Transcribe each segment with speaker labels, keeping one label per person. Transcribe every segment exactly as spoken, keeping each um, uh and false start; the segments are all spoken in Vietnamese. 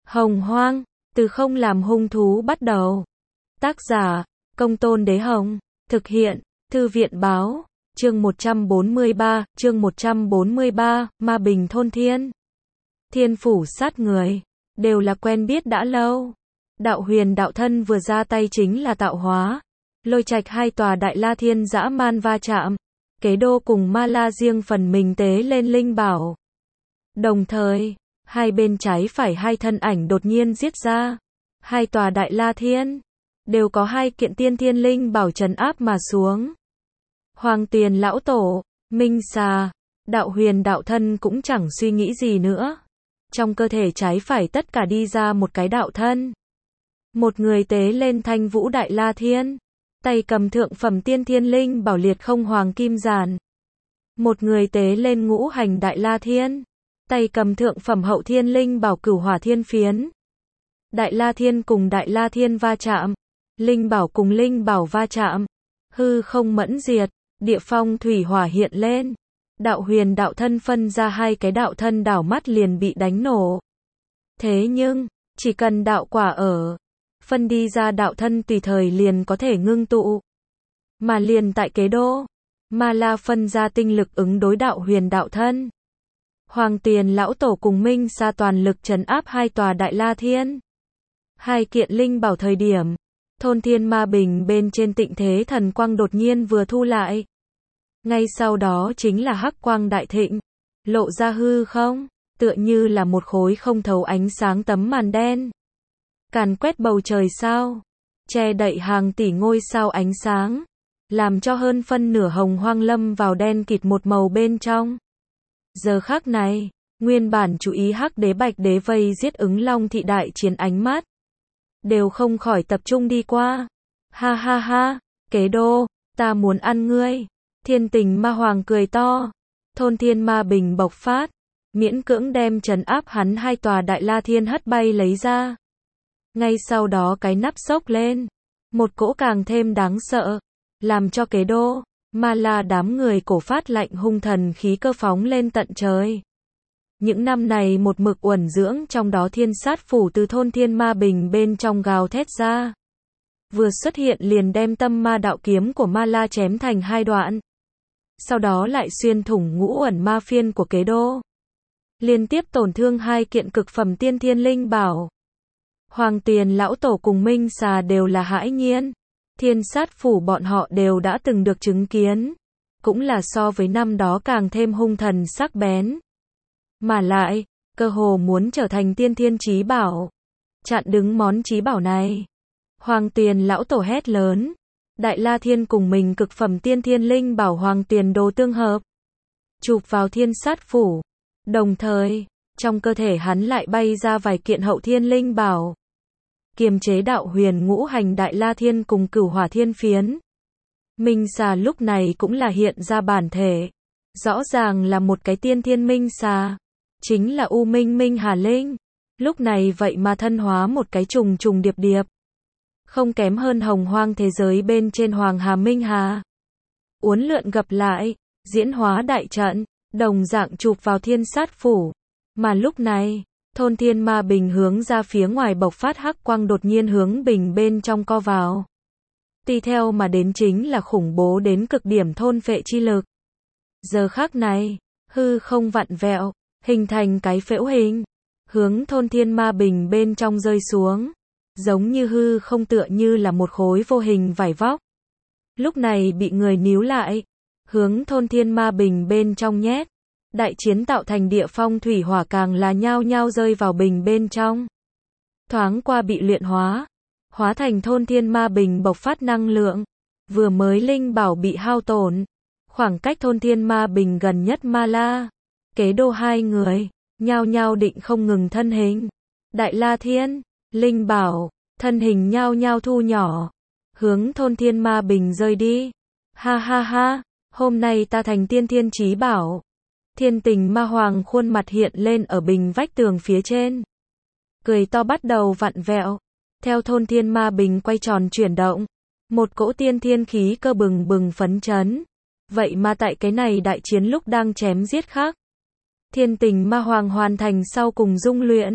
Speaker 1: Hồng Hoang, từ không làm hung thú bắt đầu. Tác giả, Công Tôn Đế Hồng. Thực hiện, Thư viện Báo. Chương một trăm bốn mươi ba, chương một trăm bốn mươi ba, Ma Bình Thôn Thiên. Thiên phủ sát người, đều là quen biết đã lâu. Đạo huyền đạo thân vừa ra tay chính là tạo hóa. Lôi trạch hai tòa đại la thiên dã man va chạm. Kế đô cùng ma la riêng phần mình tế lên linh bảo. Đồng thời, hai bên trái phải hai thân ảnh đột nhiên giết ra. Hai tòa đại la thiên, đều có hai kiện tiên thiên linh bảo trấn áp mà xuống. Hoàng Tuyền lão tổ, Minh Xà, đạo huyền đạo thân cũng chẳng suy nghĩ gì nữa. Trong cơ thể trái phải tất cả đi ra một cái đạo thân. Một người tế lên thanh vũ đại la thiên, tay cầm thượng phẩm tiên thiên linh bảo liệt không hoàng kim giản. Một người tế lên ngũ hành đại la thiên, tay cầm thượng phẩm hậu thiên linh bảo cửu hỏa thiên phiến. Đại la thiên cùng đại la thiên va chạm, linh bảo cùng linh bảo va chạm, hư không mẫn diệt, địa phong thủy hỏa hiện lên. Đạo huyền đạo thân phân ra hai cái đạo thân đảo mắt liền bị đánh nổ. Thế nhưng, chỉ cần đạo quả ở, phân đi ra đạo thân tùy thời liền có thể ngưng tụ. Mà liền tại kế đô, ma la phân ra tinh lực ứng đối đạo huyền đạo thân. Hoàng Tiền lão tổ cùng Minh Sa toàn lực trấn áp hai tòa đại la thiên. Hai kiện linh bảo thời điểm, thôn thiên ma bình bên trên tịnh thế thần quang đột nhiên vừa thu lại. Ngay sau đó chính là hắc quang đại thịnh, lộ ra hư không, tựa như là một khối không thấu ánh sáng tấm màn đen. Càn quét bầu trời sao, che đậy hàng tỷ ngôi sao ánh sáng, làm cho hơn phân nửa hồng hoang lâm vào đen kịt một màu bên trong. Giờ khắc này, nguyên bản chú ý hắc đế bạch đế vây giết ứng long thị đại chiến ánh mắt, đều không khỏi tập trung đi qua. Ha ha ha, kế đô, ta muốn ăn ngươi. Thiên tình ma hoàng cười to, thôn thiên ma bình bộc phát, miễn cưỡng đem trấn áp hắn hai tòa đại la thiên hất bay lấy ra. Ngay sau đó cái nắp xốc lên, một cỗ càng thêm đáng sợ, làm cho kế đô, ma la đám người cổ phát lạnh hung thần khí cơ phóng lên tận trời. Những năm này một mực uẩn dưỡng trong đó thiên sát phủ từ thôn thiên ma bình bên trong gào thét ra. Vừa xuất hiện liền đem tâm ma đạo kiếm của ma la chém thành hai đoạn. Sau đó lại xuyên thủng ngũ uẩn ma phiên của kế đô. Liên tiếp tổn thương hai kiện cực phẩm tiên thiên linh bảo. Hoàng Tiền lão tổ cùng Minh Xà đều là hãi nhiên. Thiên sát phủ bọn họ đều đã từng được chứng kiến. Cũng là so với năm đó càng thêm hung thần sắc bén. Mà lại, cơ hồ muốn trở thành tiên thiên chí bảo. Chặn đứng món chí bảo này. Hoàng Tiền lão tổ hét lớn. Đại la thiên cùng mình cực phẩm tiên thiên linh bảo hoàng tiền đồ tương hợp. Chụp vào thiên sát phủ. Đồng thời, trong cơ thể hắn lại bay ra vài kiện hậu thiên linh bảo. Kiềm chế đạo huyền ngũ hành đại la thiên cùng cửu hỏa thiên phiến. Minh Xà lúc này cũng là hiện ra bản thể. Rõ ràng là một cái tiên thiên Minh Xà. Chính là U Minh Minh Hà Linh. Lúc này vậy mà thân hóa một cái trùng trùng điệp điệp. Không kém hơn hồng hoang thế giới bên trên Hoàng Hà Minh Hà. Uốn lượn gặp lại, diễn hóa đại trận, đồng dạng chụp vào thiên sát phủ. Mà lúc này, thôn thiên ma bình hướng ra phía ngoài bộc phát hắc quang đột nhiên hướng bình bên trong co vào. Tùy theo mà đến chính là khủng bố đến cực điểm thôn phệ chi lực. Giờ khắc này, hư không vặn vẹo, hình thành cái phễu hình, hướng thôn thiên ma bình bên trong rơi xuống. Giống như hư không tựa như là một khối vô hình vải vóc. Lúc này bị người níu lại, hướng thôn thiên ma bình bên trong nhét. Đại chiến tạo thành địa phong thủy hỏa càng là nhao nhao rơi vào bình bên trong. Thoáng qua bị luyện hóa, hóa thành thôn thiên ma bình bộc phát năng lượng. Vừa mới linh bảo bị hao tổn, khoảng cách thôn thiên ma bình gần nhất ma la, kế đô hai người, nhao nhao định không ngừng thân hình. Đại la thiên, linh bảo, thân hình nhao nhao thu nhỏ, hướng thôn thiên ma bình rơi đi. Ha ha ha, hôm nay ta thành tiên thiên chí bảo. Thiên tình ma hoàng khuôn mặt hiện lên ở bình vách tường phía trên. Cười to bắt đầu vặn vẹo. Theo thôn thiên ma bình quay tròn chuyển động. Một cỗ tiên thiên khí cơ bừng bừng phấn chấn. Vậy mà tại cái này đại chiến lúc đang chém giết khác. Thiên tình ma hoàng hoàn thành sau cùng dung luyện.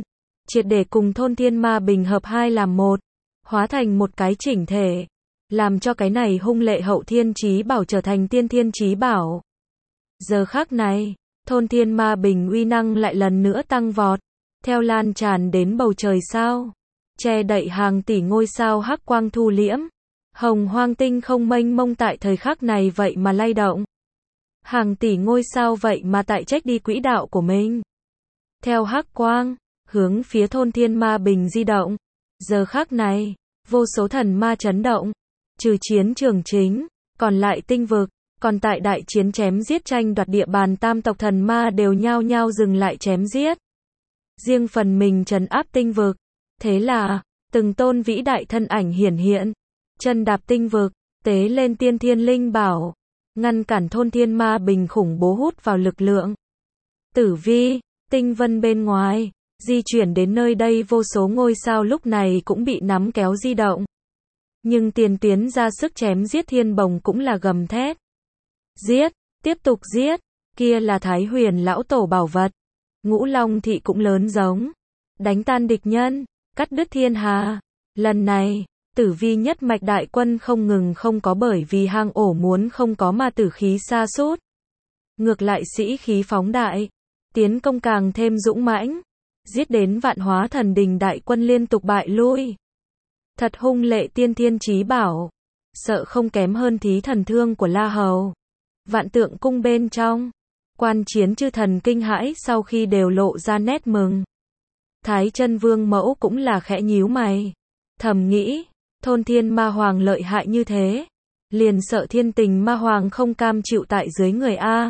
Speaker 1: triệt để cùng thôn thiên ma bình hợp hai làm một, hóa thành một cái chỉnh thể, làm cho cái này hung lệ hậu thiên chí bảo trở thành tiên thiên chí bảo. Giờ khắc này, thôn thiên ma bình uy năng lại lần nữa tăng vọt, theo lan tràn đến bầu trời sao, che đậy hàng tỷ ngôi sao hắc quang thu liễm, hồng hoang tinh không mênh mông tại thời khắc này vậy mà lay động. Hàng tỷ ngôi sao vậy mà tại trách đi quỹ đạo của mình. Theo hắc quang, hướng phía thôn thiên ma bình di động. Giờ khắc này, vô số thần ma chấn động, trừ chiến trường chính, còn lại tinh vực, còn tại đại chiến chém giết tranh đoạt địa bàn tam tộc thần ma đều nhao nhao dừng lại chém giết. Riêng phần mình trấn áp tinh vực. Thế là, từng tôn vĩ đại thân ảnh hiển hiện, chân đạp tinh vực, tế lên tiên thiên linh bảo, ngăn cản thôn thiên ma bình khủng bố hút vào lực lượng. Tử vi, tinh vân bên ngoài, di chuyển đến nơi đây vô số ngôi sao lúc này cũng bị nắm kéo di động. Nhưng tiền tuyến ra sức chém giết thiên bồng cũng là gầm thét. Giết, tiếp tục giết, kia là Thái Huyền lão tổ bảo vật. Ngũ Long thị cũng lớn giống, đánh tan địch nhân, cắt đứt thiên hà. Lần này, tử vi nhất mạch đại quân không ngừng không có bởi vì hang ổ muốn không có mà tử khí sa sút. Ngược lại sĩ khí phóng đại, tiến công càng thêm dũng mãnh, giết đến vạn hóa thần đình đại quân liên tục bại lui. Thật hung lệ tiên thiên chí bảo, sợ không kém hơn thí thần thương của La Hầu. Vạn tượng cung bên trong, quan chiến chư thần kinh hãi sau khi đều lộ ra nét mừng. Thái chân vương mẫu cũng là khẽ nhíu mày, thầm nghĩ, thôn thiên ma hoàng lợi hại như thế, liền sợ thiên tình ma hoàng không cam chịu tại dưới người A.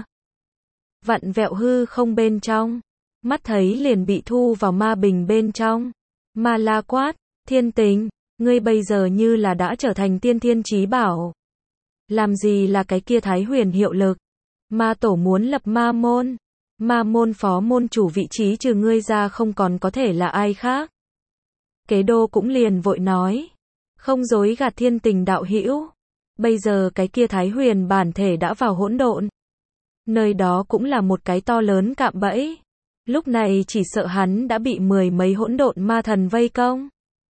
Speaker 1: Vặn vẹo hư không bên trong, mắt thấy liền bị thu vào ma bình bên trong. Ma la quát, thiên tình, ngươi bây giờ như là đã trở thành tiên thiên chí bảo. Làm gì là cái kia Thái Huyền hiệu lực? Ma tổ muốn lập ma môn. Ma môn phó môn chủ vị trí trừ ngươi ra không còn có thể là ai khác. Kế đô cũng liền vội nói, không dối gạt thiên tình đạo hữu. Bây giờ cái kia Thái Huyền bản thể đã vào hỗn độn. Nơi đó cũng là một cái to lớn cạm bẫy. Lúc này chỉ sợ hắn đã bị mười mấy hỗn độn ma thần vây công.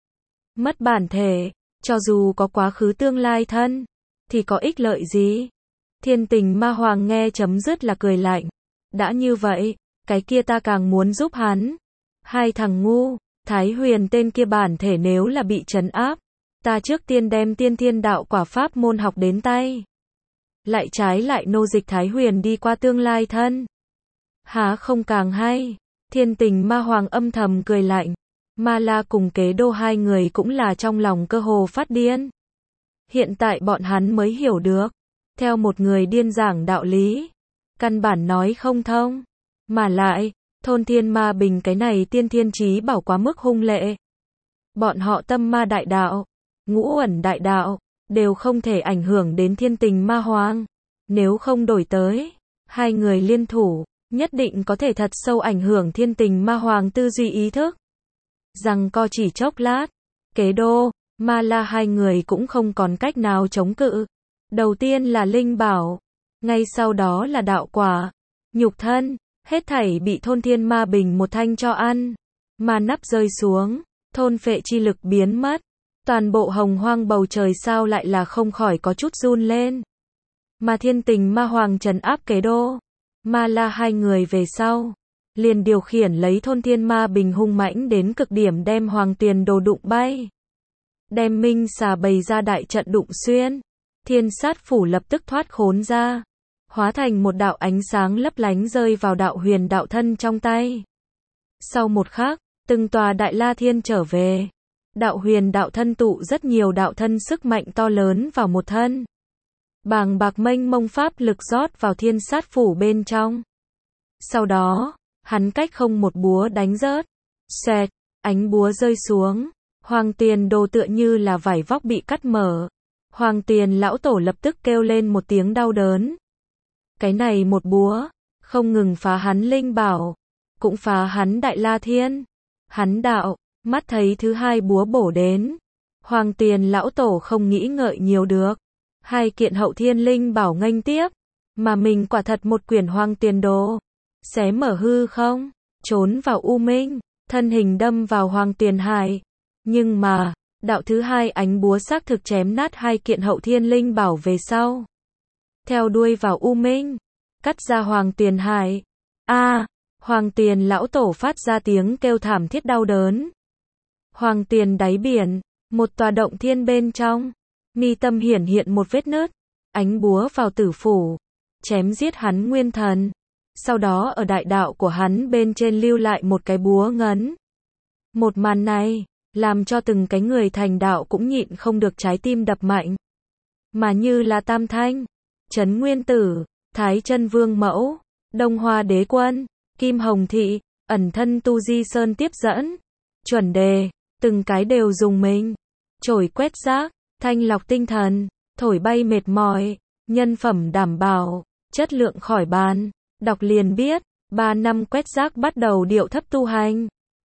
Speaker 1: Mất bản thể, cho dù có quá khứ tương lai thân, thì có ích lợi gì? Thiên tình ma hoàng nghe chấm dứt là cười lạnh. Đã như vậy, cái kia ta càng muốn giúp hắn. Hai thằng ngu, Thái Huyền tên kia bản thể nếu là bị trấn áp, ta trước tiên đem tiên thiên đạo quả pháp môn học đến tay. Lại trái lại nô dịch Thái Huyền đi qua tương lai thân. Há không càng hay? Thiên tình ma hoàng âm thầm cười lạnh. Ma la cùng kế đô hai người cũng là trong lòng cơ hồ phát điên. Hiện tại bọn hắn mới hiểu được. Theo một người điên giảng đạo lý, căn bản nói không thông. Mà lại, thôn thiên ma bình cái này tiên thiên chí bảo quá mức hung lệ. Bọn họ tâm ma đại đạo, ngũ ẩn đại đạo, đều không thể ảnh hưởng đến thiên tình ma hoàng. Nếu không đổi tới, hai người liên thủ, nhất định có thể thật sâu ảnh hưởng thiên tình ma hoàng tư duy ý thức. Rằng co chỉ chốc lát, kế đô, ma la hai người cũng không còn cách nào chống cự. Đầu tiên là linh bảo, ngay sau đó là đạo quả, nhục thân, hết thảy bị thôn thiên ma bình một thanh cho ăn. Ma nắp rơi xuống, thôn phệ chi lực biến mất, toàn bộ hồng hoang bầu trời sao lại là không khỏi có chút run lên. Mà thiên tình ma hoàng trấn áp kế đô, ma la hai người về sau, liền điều khiển lấy thôn thiên ma bình hung mãnh đến cực điểm đem hoàng tuyền đồ đụng bay. Đem minh xà bày ra đại trận đụng xuyên. Thiên sát phủ lập tức thoát khốn ra, hóa thành một đạo ánh sáng lấp lánh rơi vào đạo huyền đạo thân trong tay. Sau một khắc, từng tòa đại la thiên trở về. Đạo huyền đạo thân tụ rất nhiều đạo thân sức mạnh to lớn vào một thân. Bàng bạc mênh mông pháp lực rót vào thiên sát phủ bên trong. Sau đó, hắn cách không một búa đánh rớt. Xẹt, ánh búa rơi xuống. Hoàng tuyền đồ tựa như là vải vóc bị cắt mở. Hoàng tuyền lão tổ lập tức kêu lên một tiếng đau đớn. Cái này một búa, không ngừng phá hắn linh bảo, cũng phá hắn đại la thiên. Hắn đạo, mắt thấy thứ hai búa bổ đến. Hoàng tuyền lão tổ không nghĩ ngợi nhiều được. Hai kiện hậu thiên linh bảo nghênh tiếp, mà mình quả thật một quyển hoàng tuyền đồ. Xé mở hư không, trốn vào u minh, thân hình đâm vào Hoàng Tuyền Hải. Nhưng mà, đạo thứ hai ánh búa xác thực chém nát hai kiện hậu thiên linh bảo về sau. Theo đuôi vào U Minh, cắt ra Hoàng Tuyền Hải. A, Hoàng Tuyền lão tổ phát ra tiếng kêu thảm thiết đau đớn. Hoàng Tuyền đáy biển, một tòa động thiên bên trong, mi tâm hiển hiện một vết nứt, ánh búa vào tử phủ, chém giết hắn nguyên thần. Sau đó ở đại đạo của hắn bên trên lưu lại một cái búa ngấn. Một màn này, làm cho từng cái người thành đạo cũng nhịn không được trái tim đập mạnh. Mà như là Tam Thanh, Trấn Nguyên Tử, Thái Chân Vương Mẫu, Đông Hoa Đế Quân, Kim Hồng Thị, ẩn thân Tu Di Sơn tiếp dẫn, Chuẩn Đề, từng cái đều dùng mình. Chổi quét rác, thanh lọc tinh thần, thổi bay mệt mỏi, nhân phẩm đảm bảo, chất lượng khỏi bàn. Đọc liền biết, ba năm quét rác bắt đầu điệu thấp tu hành.